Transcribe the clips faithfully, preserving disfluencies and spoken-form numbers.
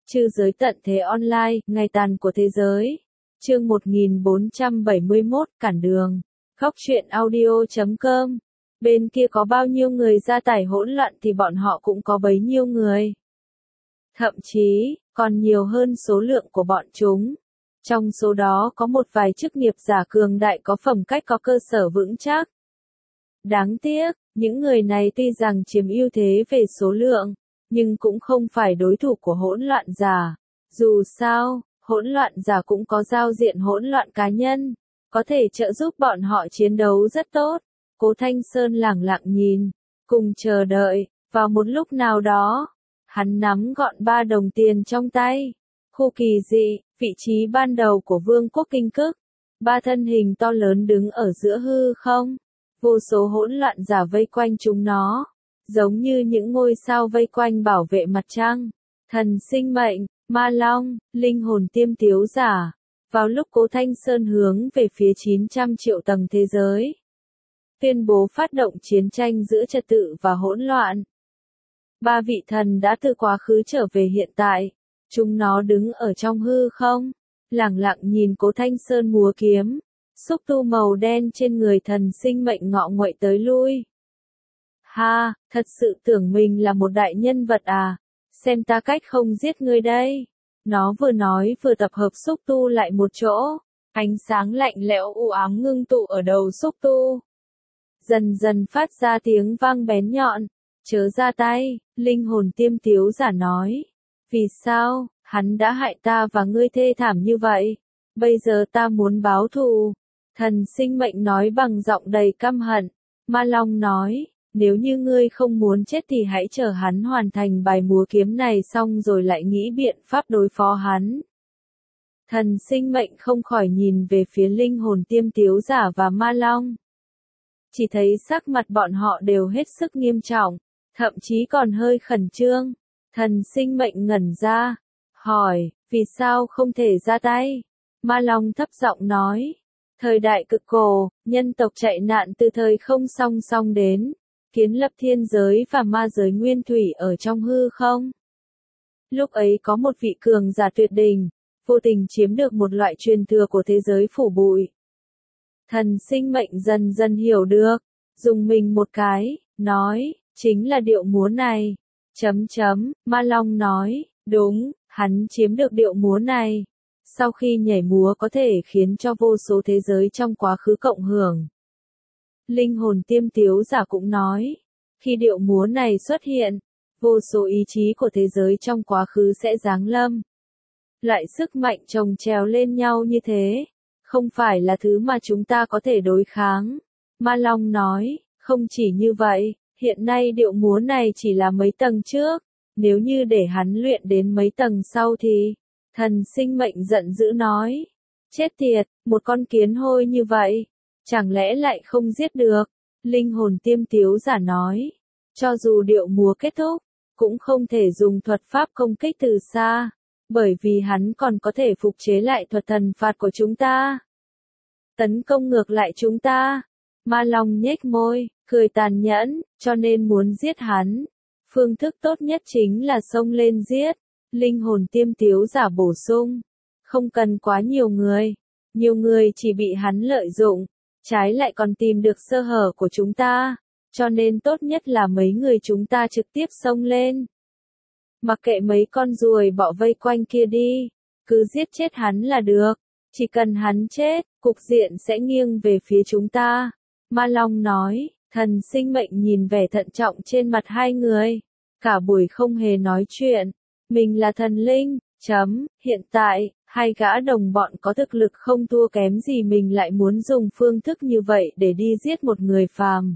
Chư giới tận thế online, ngày tàn của thế giới. Chương một nghìn bốn trăm bảy mươi mốt, cản đường. Khóc chuyện audio chấm com. Bên kia có bao nhiêu người gia tải hỗn loạn thì bọn họ cũng có bấy nhiêu người. Thậm chí, còn nhiều hơn số lượng của bọn chúng. Trong số đó có một vài chức nghiệp giả cường đại có phẩm cách có cơ sở vững chắc. Đáng tiếc, những người này tuy rằng chiếm ưu thế về số lượng, nhưng cũng không phải đối thủ của hỗn loạn giả. Dù sao, hỗn loạn giả cũng có giao diện hỗn loạn cá nhân, có thể trợ giúp bọn họ chiến đấu rất tốt. Cố Thanh Sơn lẳng lặng nhìn, cùng chờ đợi, vào một lúc nào đó, hắn nắm gọn ba đồng tiền trong tay. Khu kỳ dị, vị trí ban đầu của vương quốc kinh cức, ba thân hình to lớn đứng ở giữa hư không, vô số hỗn loạn giả vây quanh chúng nó, giống như những ngôi sao vây quanh bảo vệ mặt trăng. Thần sinh mệnh, ma long, linh hồn tiêm tiếu giả. Vào lúc Cố Thanh Sơn hướng về phía chín trăm triệu tầng thế giới, tuyên bố phát động chiến tranh giữa trật tự và hỗn loạn. Ba vị thần đã từ quá khứ trở về hiện tại, chúng nó đứng ở trong hư không, lẳng lặng nhìn Cố Thanh Sơn múa kiếm, xúc tu màu đen trên người thần sinh mệnh ngọ nguậy tới lui. Ha, thật sự tưởng mình là một đại nhân vật à, xem ta cách không giết ngươi đây. Nó vừa nói vừa tập hợp xúc tu lại một chỗ, ánh sáng lạnh lẽo u ám ngưng tụ ở đầu xúc tu. Dần dần phát ra tiếng vang bén nhọn, chớ ra tay, linh hồn tiêm tiếu giả nói. Vì sao, hắn đã hại ta và ngươi thê thảm như vậy, bây giờ ta muốn báo thù. Thần sinh mệnh nói bằng giọng đầy căm hận. Ma Long nói, nếu như ngươi không muốn chết thì hãy chờ hắn hoàn thành bài múa kiếm này xong rồi lại nghĩ biện pháp đối phó hắn. Thần sinh mệnh không khỏi nhìn về phía linh hồn tiêm tiếu giả và Ma Long. Chỉ thấy sắc mặt bọn họ đều hết sức nghiêm trọng, thậm chí còn hơi khẩn trương. Thần sinh mệnh ngẩn ra, hỏi, vì sao không thể ra tay? Ma Long thấp giọng nói, thời đại cực cổ, nhân tộc chạy nạn từ thời không song song đến, kiến lập thiên giới và ma giới nguyên thủy ở trong hư không. Lúc ấy có một vị cường giả tuyệt đỉnh, vô tình chiếm được một loại truyền thừa của thế giới phủ bụi. Thần sinh mệnh dần dần hiểu được, dùng mình một cái, nói, chính là điệu múa này. Chấm chấm, Ma Long nói, đúng, hắn chiếm được điệu múa này. Sau khi nhảy múa có thể khiến cho vô số thế giới trong quá khứ cộng hưởng. Linh hồn tiêm tiếu giả cũng nói, khi điệu múa này xuất hiện, vô số ý chí của thế giới trong quá khứ sẽ giáng lâm. Loại sức mạnh chồng chéo lên nhau như thế, không phải là thứ mà chúng ta có thể đối kháng. Ma Long nói, không chỉ như vậy, hiện nay điệu múa này chỉ là mấy tầng trước, nếu như để hắn luyện đến mấy tầng sau thì... Thần sinh mệnh giận dữ nói, chết tiệt, một con kiến hôi như vậy, chẳng lẽ lại không giết được? Linh hồn tiêm tiếu giả nói, cho dù điệu múa kết thúc, cũng không thể dùng thuật pháp công kích từ xa, bởi vì hắn còn có thể phục chế lại thuật thần phạt của chúng ta. Tấn công ngược lại chúng ta. Ma Long nhếch môi, cười tàn nhẫn, cho nên muốn giết hắn. Phương thức tốt nhất chính là xông lên giết. Linh hồn tiêm tiếu giả bổ sung, không cần quá nhiều người, nhiều người chỉ bị hắn lợi dụng, trái lại còn tìm được sơ hở của chúng ta, cho nên tốt nhất là mấy người chúng ta trực tiếp xông lên. Mặc kệ mấy con ruồi bọ vây quanh kia đi, cứ giết chết hắn là được, chỉ cần hắn chết, cục diện sẽ nghiêng về phía chúng ta. Ma Long nói, thần sinh mệnh nhìn vẻ thận trọng trên mặt hai người, cả buổi không hề nói chuyện. Mình là thần linh, chấm, hiện tại, hai gã đồng bọn có thực lực không thua kém gì mình lại muốn dùng phương thức như vậy để đi giết một người phàm.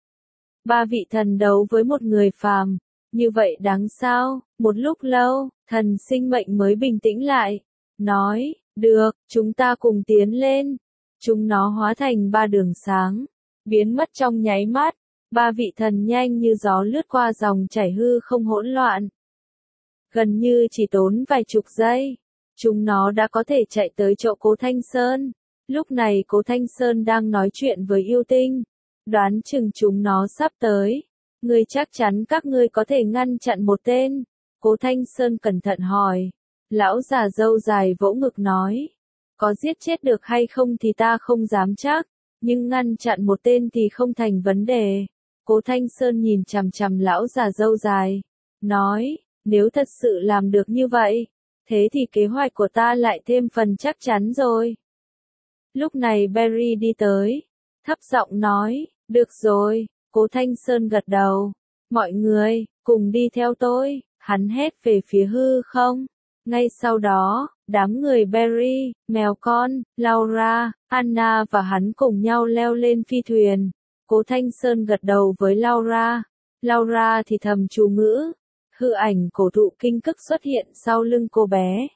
Ba vị thần đấu với một người phàm, như vậy đáng sao? Một lúc lâu, thần sinh mệnh mới bình tĩnh lại, nói, được, chúng ta cùng tiến lên. Chúng nó hóa thành ba đường sáng, biến mất trong nháy mắt, ba vị thần nhanh như gió lướt qua dòng chảy hư không hỗn loạn. Gần như chỉ tốn vài chục giây, chúng nó đã có thể chạy tới chỗ Cố Thanh Sơn. Lúc này Cố Thanh Sơn đang nói chuyện với yêu tinh, đoán chừng chúng nó sắp tới. Ngươi chắc chắn các ngươi có thể ngăn chặn một tên. Cố Thanh Sơn cẩn thận hỏi, Lão già râu dài vỗ ngực nói. Có giết chết được hay không thì ta không dám chắc, nhưng ngăn chặn một tên thì không thành vấn đề. Cố Thanh Sơn nhìn chằm chằm lão già râu dài, nói, nếu thật sự làm được như vậy, thế thì kế hoạch của ta lại thêm phần chắc chắn rồi. Lúc này Barry đi tới, thấp giọng nói, được rồi, Cố Thanh Sơn gật đầu, mọi người, cùng đi theo tôi, hắn hét về phía hư không. Ngay sau đó, đám người Barry, mèo con, Laura, Anna và hắn cùng nhau leo lên phi thuyền. Cố Thanh Sơn gật đầu với Laura. Laura thì thầm chú ngữ. Hư ảnh cổ thụ kinh cức xuất hiện sau lưng cô bé.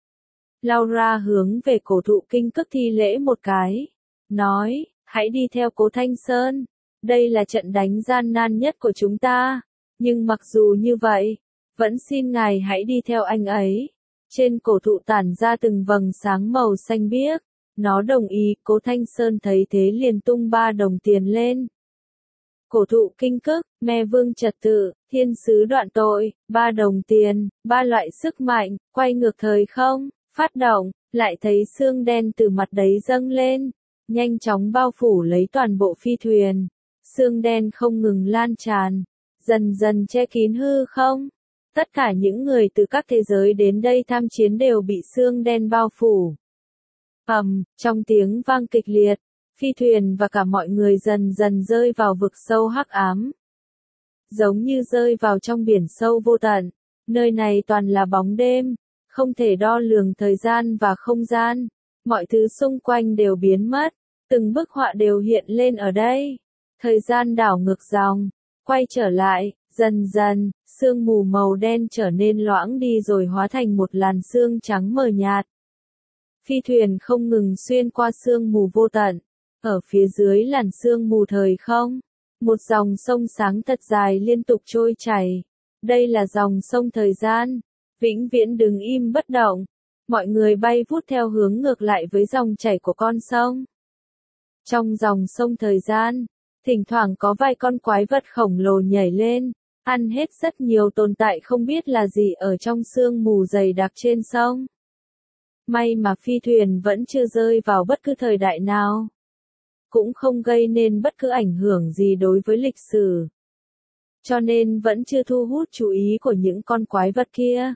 Laura hướng về cổ thụ kinh cức thi lễ một cái. Nói, hãy đi theo Cố Thanh Sơn. Đây là trận đánh gian nan nhất của chúng ta. Nhưng mặc dù như vậy, vẫn xin ngài hãy đi theo anh ấy. Trên cổ thụ tản ra từng vầng sáng màu xanh biếc. Nó đồng ý, Cố Thanh Sơn thấy thế liền tung ba đồng tiền lên. Cổ thụ kinh cức, me vương trật tự, thiên sứ đoạn tội, ba đồng tiền, ba loại sức mạnh, quay ngược thời không, phát động, lại thấy xương đen từ mặt đấy dâng lên, nhanh chóng bao phủ lấy toàn bộ phi thuyền. Xương đen không ngừng lan tràn, dần dần che kín hư không. Tất cả những người từ các thế giới đến đây tham chiến đều bị xương đen bao phủ. Ầm, trong tiếng vang kịch liệt, phi thuyền và cả mọi người dần dần rơi vào vực sâu hắc ám. Giống như rơi vào trong biển sâu vô tận, nơi này toàn là bóng đêm, không thể đo lường thời gian và không gian, mọi thứ xung quanh đều biến mất, từng bức họa đều hiện lên ở đây. Thời gian đảo ngược dòng, quay trở lại, dần dần, sương mù màu đen trở nên loãng đi rồi hóa thành một làn sương trắng mờ nhạt. Phi thuyền không ngừng xuyên qua sương mù vô tận. Ở phía dưới làn sương mù thời không, một dòng sông sáng thật dài liên tục trôi chảy. Đây là dòng sông thời gian, vĩnh viễn đứng im bất động. Mọi người bay vút theo hướng ngược lại với dòng chảy của con sông. Trong dòng sông thời gian, thỉnh thoảng có vài con quái vật khổng lồ nhảy lên, ăn hết rất nhiều tồn tại không biết là gì ở trong sương mù dày đặc trên sông. May mà phi thuyền vẫn chưa rơi vào bất cứ thời đại nào. Cũng không gây nên bất cứ ảnh hưởng gì đối với lịch sử. Cho nên vẫn chưa thu hút chú ý của những con quái vật kia.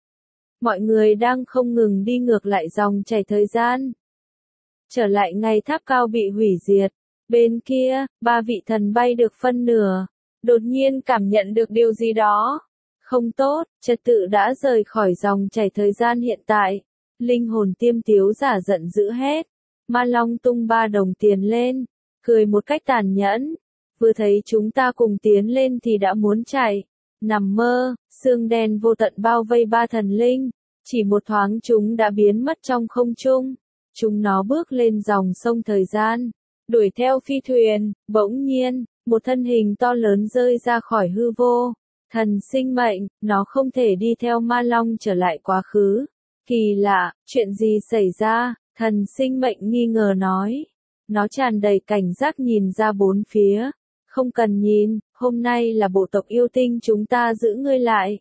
Mọi người đang không ngừng đi ngược lại dòng chảy thời gian. Trở lại ngày tháp cao bị hủy diệt. Bên kia, ba vị thần bay được phân nửa. Đột nhiên cảm nhận được điều gì đó. Không tốt, trật tự đã rời khỏi dòng chảy thời gian hiện tại. Linh hồn tiêm tiếu giả giận dữ hét. Ma Long tung ba đồng tiền lên, cười một cách tàn nhẫn. Vừa thấy chúng ta cùng tiến lên thì đã muốn chạy. Nằm mơ, sương đen vô tận bao vây ba thần linh. Chỉ một thoáng chúng đã biến mất trong không trung. Chúng nó bước lên dòng sông thời gian. Đuổi theo phi thuyền, bỗng nhiên, một thân hình to lớn rơi ra khỏi hư vô. Thần sinh mệnh, nó không thể đi theo Ma Long trở lại quá khứ. Kỳ lạ, chuyện gì xảy ra? Thần sinh mệnh nghi ngờ nói. Nó tràn đầy cảnh giác nhìn ra bốn phía. Không cần nhìn, hôm nay là bộ tộc yêu tinh chúng ta giữ ngươi lại.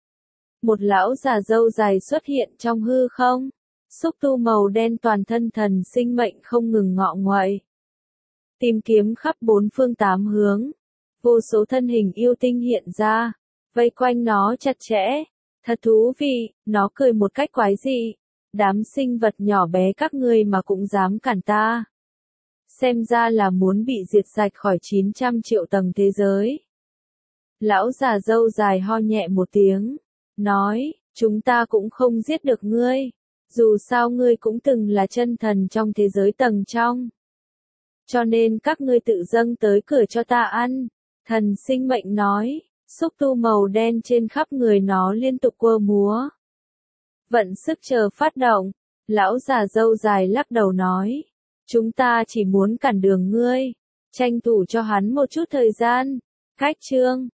Một lão già râu dài xuất hiện trong hư không. Xúc tu màu đen toàn thân thần sinh mệnh không ngừng ngọ nguậy. Tìm kiếm khắp bốn phương tám hướng. Vô số thân hình yêu tinh hiện ra. Vây quanh nó chặt chẽ. Thật thú vị, nó cười một cách quái dị. Đám sinh vật nhỏ bé các ngươi mà cũng dám cản ta. Xem ra là muốn bị diệt sạch khỏi chín trăm triệu tầng thế giới. Lão già râu dài ho nhẹ một tiếng. Nói, chúng ta cũng không giết được ngươi. Dù sao ngươi cũng từng là chân thần trong thế giới tầng trong. Cho nên các ngươi tự dâng tới cửa cho ta ăn. Thần sinh mệnh nói, xúc tu màu đen trên khắp người nó liên tục quơ múa. Vận sức chờ phát động, lão già râu dài lắc đầu nói. Chúng ta chỉ muốn cản đường ngươi, tranh thủ cho hắn một chút thời gian. Cách chương